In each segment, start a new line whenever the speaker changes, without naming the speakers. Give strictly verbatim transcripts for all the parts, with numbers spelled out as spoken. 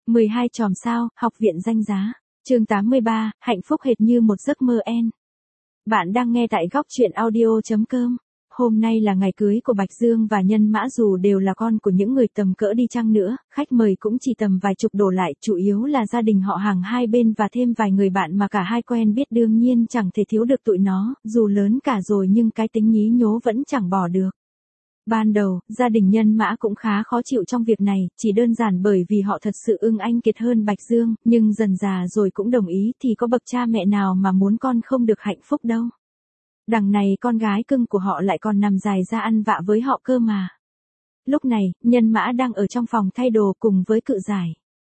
mười hai chòm sao, học viện danh giá. Chương tám mươi ba, hạnh phúc hệt như một giấc mơ en. Bạn đang nghe tại góc truyện audio chấm com. Hôm nay là ngày cưới của Bạch Dương và Nhân Mã, dù đều là con của những người tầm cỡ đi chăng nữa, khách mời cũng chỉ tầm vài chục đổ lại, chủ yếu là gia đình họ hàng hai bên và thêm vài người bạn mà cả hai quen biết, đương nhiên chẳng thể thiếu được tụi nó, dù lớn cả rồi nhưng cái tính nhí nhố vẫn chẳng bỏ được. Ban đầu, gia đình Nhân Mã cũng khá khó chịu trong việc này, chỉ đơn giản bởi vì họ thật sự ưng anh Kiệt hơn Bạch Dương, nhưng dần dà rồi cũng đồng ý, thì có bậc cha mẹ nào mà muốn con không được hạnh phúc đâu. Đằng này con gái cưng của họ lại còn nằm dài ra ăn vạ với họ cơ mà. Lúc này, Nhân Mã đang ở trong phòng thay đồ cùng với Cự Giải.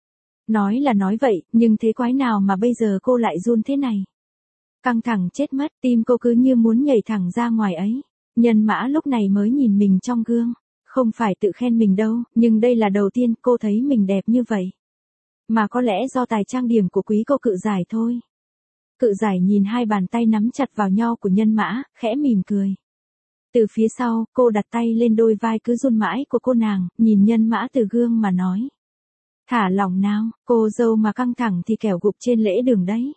Nói là nói vậy, nhưng thế quái nào mà bây giờ cô lại run thế này? Căng thẳng chết mất, tim cô cứ như muốn nhảy thẳng ra ngoài ấy. Nhân Mã lúc này mới nhìn mình trong gương. Không phải tự khen mình đâu, nhưng đây là đầu tiên cô thấy mình đẹp như vậy. Mà có lẽ do tài trang điểm của quý cô Cự Giải thôi. Cự Giải nhìn hai bàn tay nắm chặt vào nhau của Nhân Mã, khẽ mỉm cười. Từ phía sau, cô đặt tay lên đôi vai cứ run mãi của cô nàng, nhìn Nhân Mã từ gương mà nói. Thả lỏng nào, cô dâu mà căng thẳng thì kẻo gục trên lễ đường đấy.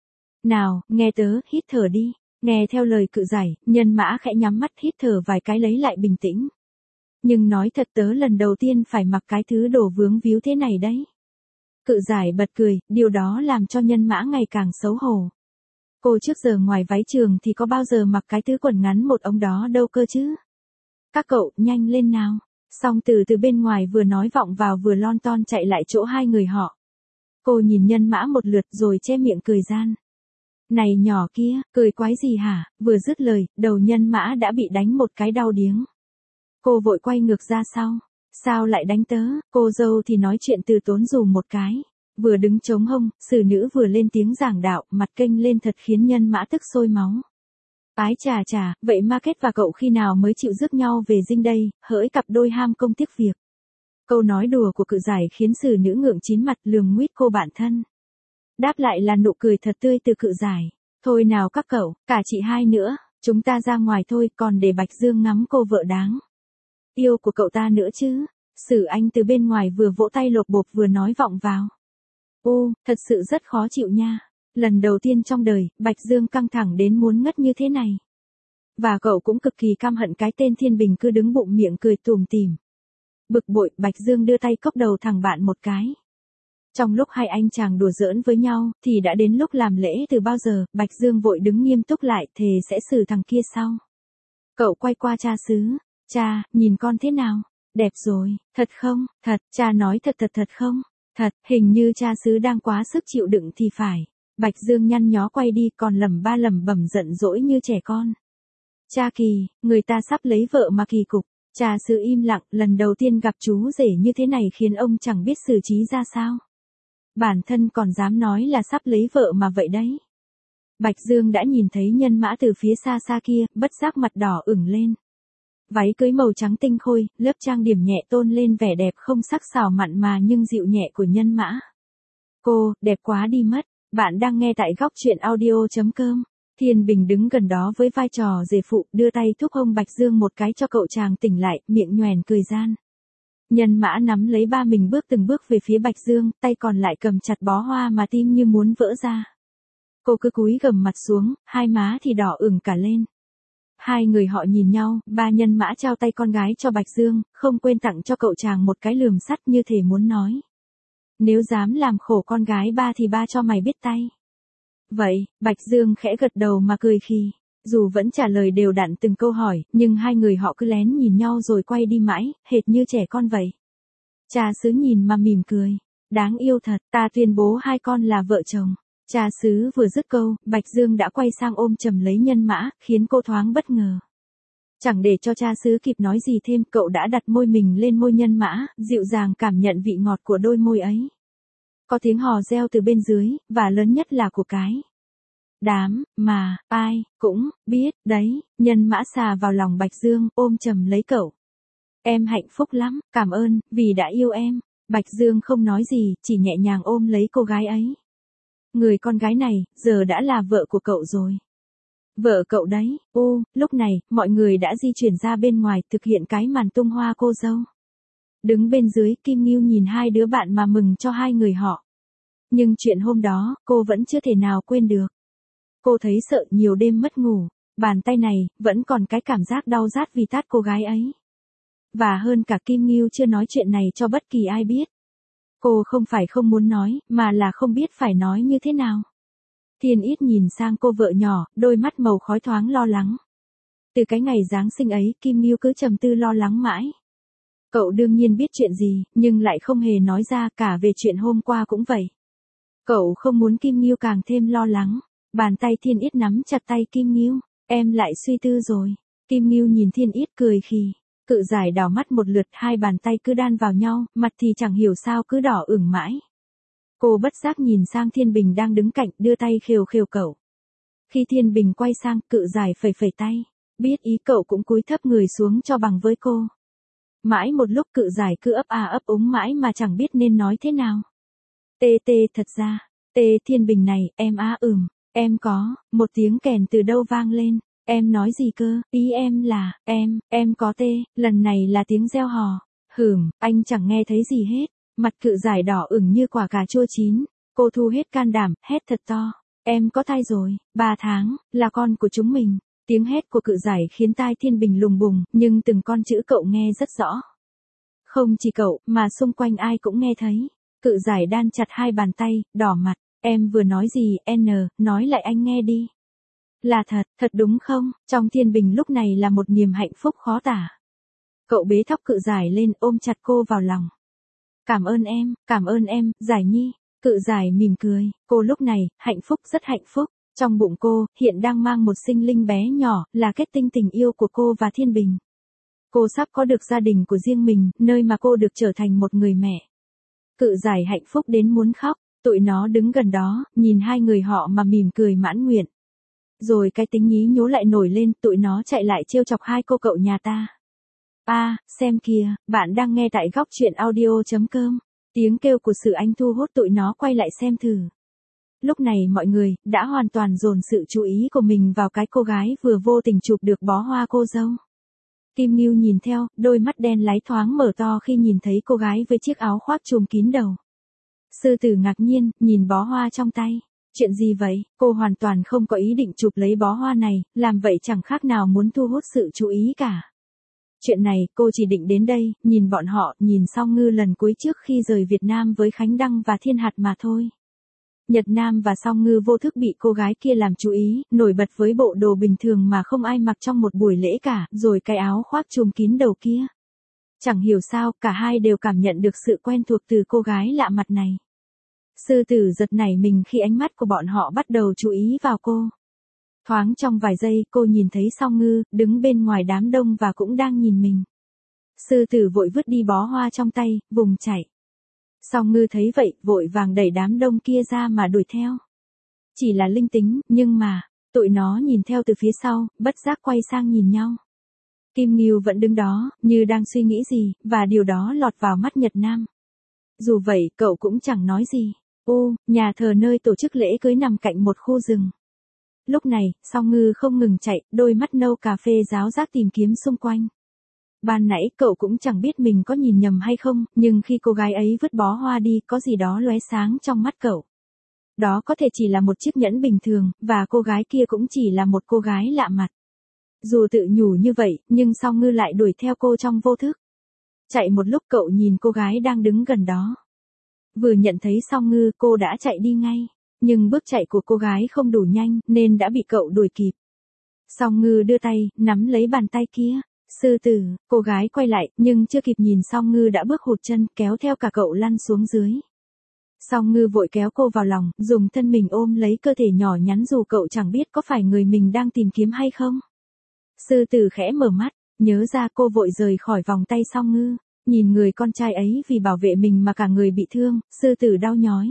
Nào, nghe tớ, hít thở đi. Nghe theo lời Cự Giải, Nhân Mã khẽ nhắm mắt hít thở vài cái lấy lại bình tĩnh. Nhưng nói thật, tớ lần đầu tiên phải mặc cái thứ đồ vướng víu thế này đấy. Cự Giải bật cười, điều đó làm cho Nhân Mã ngày càng xấu hổ. Cô trước giờ ngoài váy trường thì có bao giờ mặc cái thứ quần ngắn một ống đó đâu cơ chứ. Các cậu, nhanh lên nào. Song Từ từ bên ngoài vừa nói vọng vào vừa lon ton chạy lại chỗ hai người họ. Cô nhìn Nhân Mã một lượt rồi che miệng cười gian. Này nhỏ kia, cười quái gì hả? Vừa dứt lời, đầu Nhân Mã đã bị đánh một cái đau điếng. Cô vội quay ngược ra sau. Sao lại đánh tớ? Cô dâu thì nói chuyện từ tốn dù một cái. Vừa đứng chống hông, xử nữ vừa lên tiếng giảng đạo, mặt kênh lên thật khiến Nhân Mã tức sôi máu. Ái chà chà, vậy Market và cậu khi nào mới chịu rước nhau về dinh đây, hỡi cặp đôi ham công tiếc việc. Câu nói đùa của Cự Giải khiến xử nữ ngượng chín mặt, lườm nguýt cô bạn thân. Đáp lại là nụ cười thật tươi từ Cự Giải. Thôi nào các cậu, cả chị hai nữa, chúng ta ra ngoài thôi, còn để Bạch Dương ngắm cô vợ đáng yêu của cậu ta nữa chứ. Sử Anh từ bên ngoài vừa vỗ tay lột bột vừa nói vọng vào. Ô, thật sự rất khó chịu nha. Lần đầu tiên trong đời, Bạch Dương căng thẳng đến muốn ngất như thế này. Và cậu cũng cực kỳ căm hận cái tên Thiên Bình cứ đứng bụng miệng cười tủm tỉm. Bực bội, Bạch Dương đưa tay cốc đầu thằng bạn một cái. Trong lúc hai anh chàng đùa giỡn với nhau, thì đã đến lúc làm lễ từ bao giờ, Bạch Dương vội đứng nghiêm túc lại, thề sẽ xử thằng kia sau. Cậu quay qua cha xứ. Cha, nhìn con thế nào? Đẹp rồi, thật không? Thật, cha nói thật thật thật không? Thật, hình như cha xứ đang quá sức chịu đựng thì phải. Bạch Dương nhăn nhó quay đi, còn lẩm ba lẩm bẩm giận dỗi như trẻ con. Cha Kỳ, người ta sắp lấy vợ mà kỳ cục. Cha xứ im lặng, lần đầu tiên gặp chú rể như thế này khiến ông chẳng biết xử trí ra sao. Bản thân còn dám nói là sắp lấy vợ mà vậy đấy. Bạch Dương đã nhìn thấy Nhân Mã từ phía xa xa kia, bất giác mặt đỏ ửng lên. Váy cưới màu trắng tinh khôi, lớp trang điểm nhẹ tôn lên vẻ đẹp không sắc sảo mặn mà nhưng dịu nhẹ của Nhân Mã. Cô, đẹp quá đi mất. Bạn đang nghe tại góc truyện audio chấm com. Thiên Bình đứng gần đó với vai trò rể phụ, đưa tay thúc hông Bạch Dương một cái cho cậu chàng tỉnh lại, miệng nhoẻn cười gian. Nhân Mã nắm lấy ba mình bước từng bước về phía Bạch Dương, tay còn lại cầm chặt bó hoa mà tim như muốn vỡ ra. Cô cứ cúi gằm mặt xuống, hai má thì đỏ ửng cả lên. Hai người họ nhìn nhau, ba Nhân Mã trao tay con gái cho Bạch Dương, không quên tặng cho cậu chàng một cái lườm sắt như thể muốn nói. Nếu dám làm khổ con gái ba thì ba cho mày biết tay. Vậy, Bạch Dương khẽ gật đầu mà cười khì. Dù vẫn trả lời đều đặn từng câu hỏi, nhưng hai người họ cứ lén nhìn nhau rồi quay đi mãi, hệt như trẻ con vậy. Cha xứ nhìn mà mỉm cười. Đáng yêu thật, ta tuyên bố hai con là vợ chồng. Cha xứ vừa dứt câu, Bạch Dương đã quay sang ôm chầm lấy Nhân Mã, khiến cô thoáng bất ngờ. Chẳng để cho cha xứ kịp nói gì thêm, cậu đã đặt môi mình lên môi Nhân Mã, dịu dàng cảm nhận vị ngọt của đôi môi ấy. Có tiếng hò reo từ bên dưới, và lớn nhất là của cái đám, mà, ai, cũng, biết, đấy. Nhân Mã xà vào lòng Bạch Dương, ôm chầm lấy cậu. Em hạnh phúc lắm, cảm ơn, vì đã yêu em. Bạch Dương không nói gì, chỉ nhẹ nhàng ôm lấy cô gái ấy. Người con gái này, giờ đã là vợ của cậu rồi. Vợ cậu đấy. Ô, lúc này, mọi người đã di chuyển ra bên ngoài thực hiện cái màn tung hoa cô dâu. Đứng bên dưới, Kim Ngưu nhìn hai đứa bạn mà mừng cho hai người họ. Nhưng chuyện hôm đó, cô vẫn chưa thể nào quên được. Cô thấy sợ nhiều đêm mất ngủ, bàn tay này, vẫn còn cái cảm giác đau rát vì tát cô gái ấy. Và hơn cả Kim Ngưu chưa nói chuyện này cho bất kỳ ai biết. Cô không phải không muốn nói, mà là không biết phải nói như thế nào. Thiên Ít nhìn sang cô vợ nhỏ, đôi mắt màu khói thoáng lo lắng. Từ cái ngày Giáng sinh ấy, Kim Ngưu cứ trầm tư lo lắng mãi. Cậu đương nhiên biết chuyện gì, nhưng lại không hề nói ra, cả về chuyện hôm qua cũng vậy. Cậu không muốn Kim Ngưu càng thêm lo lắng. Bàn tay Thiên Ít nắm chặt tay Kim Ngưu. Em lại suy tư rồi. Kim Ngưu nhìn Thiên Ít cười khì. Cự giải đảo mắt một lượt, hai bàn tay cứ đan vào nhau, mặt thì chẳng hiểu sao cứ đỏ ửng mãi. Cô bất giác nhìn sang Thiên Bình đang đứng cạnh, đưa tay khều khều cậu. Khi Thiên Bình quay sang, cự giải phẩy phẩy tay. Biết ý cậu cũng cúi thấp người xuống cho bằng với cô. Mãi một lúc cự giải cứ ấp à ấp úng mãi mà chẳng biết nên nói thế nào. Tê tê thật ra, tê Thiên Bình này, em á ừm, em có, một tiếng kèn từ đâu vang lên. Em nói gì cơ, ý em là, em, em có tê, lần này là tiếng reo hò. Hửm, anh chẳng nghe thấy gì hết. Mặt cự giải đỏ ửng như quả cà chua chín. Cô thu hết can đảm, hét thật to. Em có thai rồi, ba tháng, là con của chúng mình. Tiếng hét của cự giải khiến tai Thiên Bình lùng bùng, nhưng từng con chữ cậu nghe rất rõ. Không chỉ cậu, mà xung quanh ai cũng nghe thấy. Cự giải đan chặt hai bàn tay, đỏ mặt. Em vừa nói gì, N, nói lại anh nghe đi. Là thật, thật đúng không? Trong Thiên Bình lúc này là một niềm hạnh phúc khó tả. Cậu bế thóc cự giải lên, ôm chặt cô vào lòng. Cảm ơn em, cảm ơn em, Giải Nhi. Cự giải mỉm cười, cô lúc này, hạnh phúc rất hạnh phúc. Trong bụng cô, hiện đang mang một sinh linh bé nhỏ, là kết tinh tình yêu của cô và Thiên Bình. Cô sắp có được gia đình của riêng mình, nơi mà cô được trở thành một người mẹ. Cự giải hạnh phúc đến muốn khóc, tụi nó đứng gần đó, nhìn hai người họ mà mỉm cười mãn nguyện. Rồi cái tính nhí nhố lại nổi lên, tụi nó chạy lại trêu chọc hai cô cậu nhà ta. A, à, xem kìa, bạn đang nghe tại góc truyện audio chấm com. Tiếng kêu của Sử Anh thu hút tụi nó quay lại xem thử. Lúc này mọi người, đã hoàn toàn dồn sự chú ý của mình vào cái cô gái vừa vô tình chụp được bó hoa cô dâu. Kim Ngưu nhìn theo, đôi mắt đen láy thoáng mở to khi nhìn thấy cô gái với chiếc áo khoác trùm kín đầu. Sư tử ngạc nhiên, nhìn bó hoa trong tay. Chuyện gì vậy? Cô hoàn toàn không có ý định chụp lấy bó hoa này, làm vậy chẳng khác nào muốn thu hút sự chú ý cả. Chuyện này, cô chỉ định đến đây, nhìn bọn họ, nhìn Song Ngư lần cuối trước khi rời Việt Nam với Khánh Đăng và Thiên Hạt mà thôi. Nhật Nam và Song Ngư vô thức bị cô gái kia làm chú ý, nổi bật với bộ đồ bình thường mà không ai mặc trong một buổi lễ cả, rồi cái áo khoác trùm kín đầu kia. Chẳng hiểu sao, cả hai đều cảm nhận được sự quen thuộc từ cô gái lạ mặt này. Sư tử giật nảy mình khi ánh mắt của bọn họ bắt đầu chú ý vào cô. Thoáng trong vài giây, cô nhìn thấy Song Ngư, đứng bên ngoài đám đông và cũng đang nhìn mình. Sư tử vội vứt đi bó hoa trong tay, vùng chạy. Song Ngư thấy vậy, vội vàng đẩy đám đông kia ra mà đuổi theo. Chỉ là linh tính, nhưng mà, tụi nó nhìn theo từ phía sau, bất giác quay sang nhìn nhau. Kim Ngưu vẫn đứng đó, như đang suy nghĩ gì, và điều đó lọt vào mắt Nhật Nam. Dù vậy, cậu cũng chẳng nói gì. Ô, nhà thờ nơi tổ chức lễ cưới nằm cạnh một khu rừng. Lúc này, Song Ngư không ngừng chạy, đôi mắt nâu cà phê ráo rác tìm kiếm xung quanh. Ban nãy cậu cũng chẳng biết mình có nhìn nhầm hay không, nhưng khi cô gái ấy vứt bó hoa đi, có gì đó lóe sáng trong mắt cậu. Đó có thể chỉ là một chiếc nhẫn bình thường, và cô gái kia cũng chỉ là một cô gái lạ mặt. Dù tự nhủ như vậy, nhưng Song Ngư lại đuổi theo cô trong vô thức. Chạy một lúc cậu nhìn cô gái đang đứng gần đó. Vừa nhận thấy Song Ngư, cô đã chạy đi ngay. Nhưng bước chạy của cô gái không đủ nhanh, nên đã bị cậu đuổi kịp. Song Ngư đưa tay, nắm lấy bàn tay kia. Sư tử, cô gái quay lại, nhưng chưa kịp nhìn Song Ngư đã bước hụt chân, kéo theo cả cậu lăn xuống dưới. Song Ngư vội kéo cô vào lòng, dùng thân mình ôm lấy cơ thể nhỏ nhắn dù cậu chẳng biết có phải người mình đang tìm kiếm hay không. Sư tử khẽ mở mắt, nhớ ra cô vội rời khỏi vòng tay Song Ngư. Nhìn người con trai ấy vì bảo vệ mình mà cả người bị thương, sư tử đau nhói.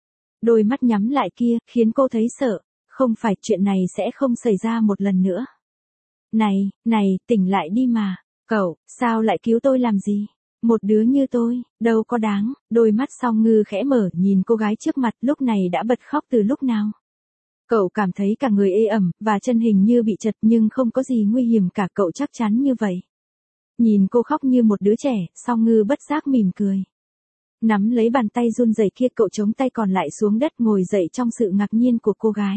Đôi mắt nhắm lại kia, khiến cô thấy sợ, không phải chuyện này sẽ không xảy ra một lần nữa. Này, này, tỉnh lại đi mà, cậu, sao lại cứu tôi làm gì? Một đứa như tôi, đâu có đáng. Đôi mắt Song Ngư khẽ mở nhìn cô gái trước mặt lúc này đã bật khóc từ lúc nào. Cậu cảm thấy cả người ê ẩm, và chân hình như bị chật nhưng không có gì nguy hiểm cả, cậu chắc chắn như vậy. Nhìn cô khóc như một đứa trẻ, Song Ngư bất giác mỉm cười. Nắm lấy bàn tay run rẩy kia, cậu chống tay còn lại xuống đất ngồi dậy trong sự ngạc nhiên của cô gái.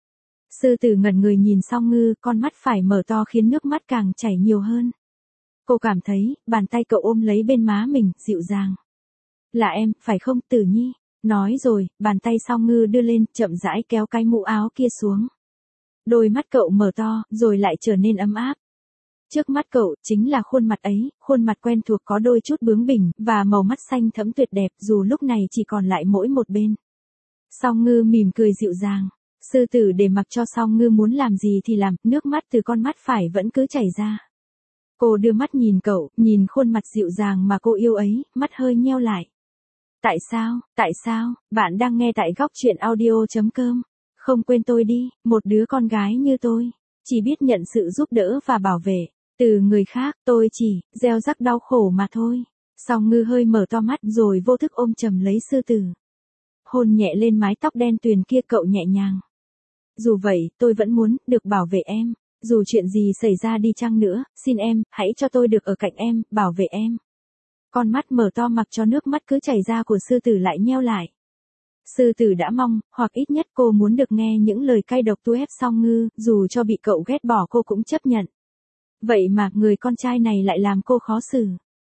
Sư tử ngẩn người nhìn Song Ngư, con mắt phải mở to khiến nước mắt càng chảy nhiều hơn. Cô cảm thấy, bàn tay cậu ôm lấy bên má mình, dịu dàng. Là em, phải không, Tử Nhi? Nói rồi, bàn tay Song Ngư đưa lên, chậm rãi kéo cái mũ áo kia xuống. Đôi mắt cậu mở to, rồi lại trở nên ấm áp. Trước mắt cậu, chính là khuôn mặt ấy, khuôn mặt quen thuộc có đôi chút bướng bỉnh, và màu mắt xanh thẫm tuyệt đẹp, dù lúc này chỉ còn lại mỗi một bên. Song Ngư mỉm cười dịu dàng. Sư tử để mặc cho Song Ngư muốn làm gì thì làm, nước mắt từ con mắt phải vẫn cứ chảy ra. Cô đưa mắt nhìn cậu, nhìn khuôn mặt dịu dàng mà cô yêu ấy, mắt hơi nheo lại. Tại sao, tại sao, bạn đang nghe tại góc chuyện audio chấm com. Không quên tôi đi, một đứa con gái như tôi, chỉ biết nhận sự giúp đỡ và bảo vệ từ người khác, tôi chỉ gieo rắc đau khổ mà thôi. Song Ngư hơi mở to mắt rồi vô thức ôm chầm lấy sư tử. Hôn nhẹ lên mái tóc đen tuyền kia, cậu nhẹ nhàng. Dù vậy, tôi vẫn muốn được bảo vệ em. Dù chuyện gì xảy ra đi chăng nữa, xin em, hãy cho tôi được ở cạnh em, bảo vệ em. Con mắt mở to mặc cho nước mắt cứ chảy ra của sư tử lại nheo lại. Sư tử đã mong, hoặc ít nhất cô muốn được nghe những lời cay độc tu ép Song Ngư, dù cho bị cậu ghét bỏ cô cũng chấp nhận. Vậy mà, người con trai này lại làm cô khó xử.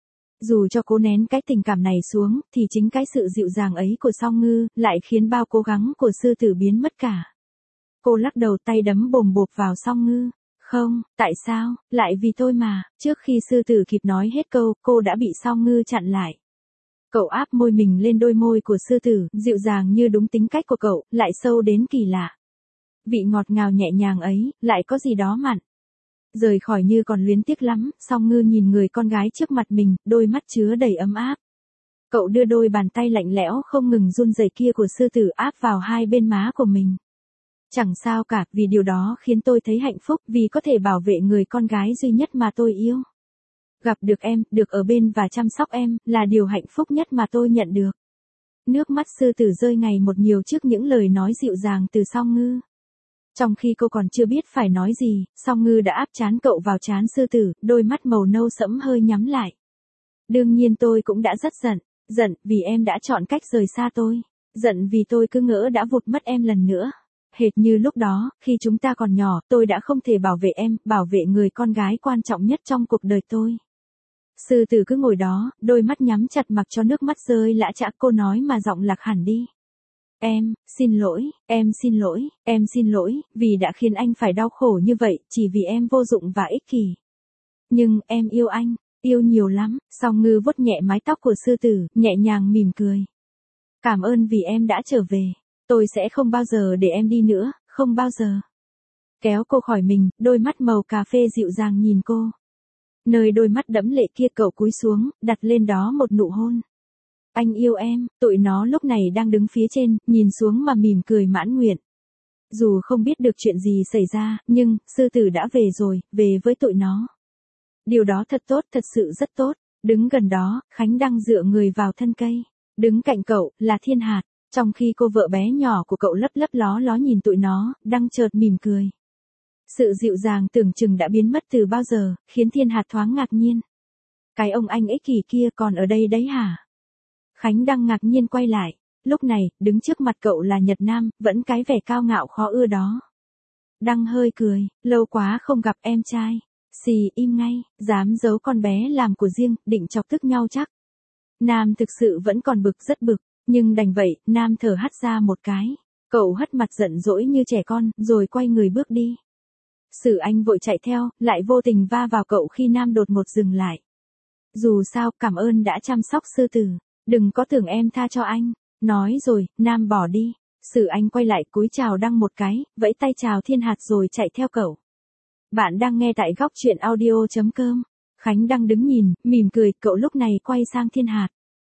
Dù cho cố nén cái tình cảm này xuống, thì chính cái sự dịu dàng ấy của Song Ngư, lại khiến bao cố gắng của sư tử biến mất cả. Cô lắc đầu, tay đấm bồm bộp vào Song Ngư. Không, tại sao, lại vì tôi mà. Trước khi sư tử kịp nói hết câu, cô đã bị Song Ngư chặn lại. Cậu áp môi mình lên đôi môi của sư tử, dịu dàng như đúng tính cách của cậu, lại sâu đến kỳ lạ. Vị ngọt ngào nhẹ nhàng ấy, lại có gì đó mặn. Rời khỏi như còn luyến tiếc lắm, Song Ngư nhìn người con gái trước mặt mình, đôi mắt chứa đầy ấm áp. Cậu đưa đôi bàn tay lạnh lẽo không ngừng run rẩy kia của sư tử áp vào hai bên má của mình. Chẳng sao cả, vì điều đó khiến tôi thấy hạnh phúc, vì có thể bảo vệ người con gái duy nhất mà tôi yêu. Gặp được em, được ở bên và chăm sóc em, là điều hạnh phúc nhất mà tôi nhận được. Nước mắt sư tử rơi ngày một nhiều trước những lời nói dịu dàng từ Song Ngư. Trong khi cô còn chưa biết phải nói gì, Song Ngư đã áp trán cậu vào trán sư tử, đôi mắt màu nâu sẫm hơi nhắm lại. Đương nhiên tôi cũng đã rất giận, giận vì em đã chọn cách rời xa tôi, giận vì tôi cứ ngỡ đã vụt mất em lần nữa. Hệt như lúc đó, khi chúng ta còn nhỏ, tôi đã không thể bảo vệ em, bảo vệ người con gái quan trọng nhất trong cuộc đời tôi. Sư tử cứ ngồi đó, đôi mắt nhắm chặt mặc cho nước mắt rơi lã chã, cô nói mà giọng lạc hẳn đi. Em, xin lỗi, em xin lỗi, em xin lỗi, vì đã khiến anh phải đau khổ như vậy, chỉ vì em vô dụng và ích kỷ. Nhưng, em yêu anh, yêu nhiều lắm. Song Ngư vuốt nhẹ mái tóc của sư tử, nhẹ nhàng mỉm cười. Cảm ơn vì em đã trở về. Tôi sẽ không bao giờ để em đi nữa, không bao giờ. Kéo cô khỏi mình, đôi mắt màu cà phê dịu dàng nhìn cô. Nơi đôi mắt đẫm lệ kia cậu cúi xuống, đặt lên đó một nụ hôn. Anh yêu em, tụi nó lúc này đang đứng phía trên, nhìn xuống mà mỉm cười mãn nguyện. Dù không biết được chuyện gì xảy ra, nhưng, sư tử đã về rồi, về với tụi nó. Điều đó thật tốt, thật sự rất tốt. Đứng gần đó, Khánh đang dựa người vào thân cây. Đứng cạnh cậu, là Thiên Hạt. Trong khi cô vợ bé nhỏ của cậu lấp lấp ló ló nhìn tụi nó, đang chợt mỉm cười. Sự dịu dàng tưởng chừng đã biến mất từ bao giờ, khiến Thiên Hạt thoáng ngạc nhiên. Cái ông anh ích kỷ kia còn ở đây đấy hả? Khánh đang ngạc nhiên quay lại. Lúc này, đứng trước mặt cậu là Nhật Nam, vẫn cái vẻ cao ngạo khó ưa đó. Đăng hơi cười, lâu quá không gặp em trai. Xì, im ngay, dám giấu con bé làm của riêng, định chọc tức nhau chắc. Nam thực sự vẫn còn bực, rất bực. Nhưng đành vậy, Nam thở hắt ra một cái. Cậu hất mặt giận dỗi như trẻ con, rồi quay người bước đi. Sử Anh vội chạy theo, lại vô tình va vào cậu khi Nam đột ngột dừng lại. Dù sao, cảm ơn đã chăm sóc sư tử. Đừng có tưởng em tha cho anh. Nói rồi, Nam bỏ đi. Sử Anh quay lại cúi chào Đăng một cái, vẫy tay chào Thiên Hạt rồi chạy theo cậu. Bạn đang nghe tại góc chuyện audio chấm com. Khánh đang đứng nhìn, mỉm cười, cậu lúc này quay sang Thiên Hạt.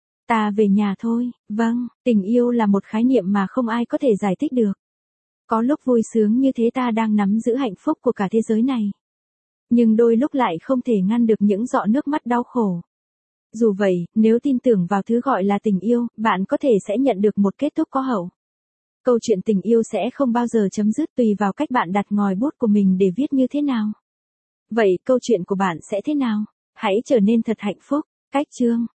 Ta về nhà thôi. Vâng, tình yêu là một khái niệm mà không ai có thể giải thích được. Có lúc vui sướng như thế ta đang nắm giữ hạnh phúc của cả thế giới này. Nhưng đôi lúc lại không thể ngăn được những giọt nước mắt đau khổ. Dù vậy, nếu tin tưởng vào thứ gọi là tình yêu, bạn có thể sẽ nhận được một kết thúc có hậu. Câu chuyện tình yêu sẽ không bao giờ chấm dứt, tùy vào cách bạn đặt ngòi bút của mình để viết như thế nào. Vậy câu chuyện của bạn sẽ thế nào? Hãy trở nên thật hạnh phúc. Cách chương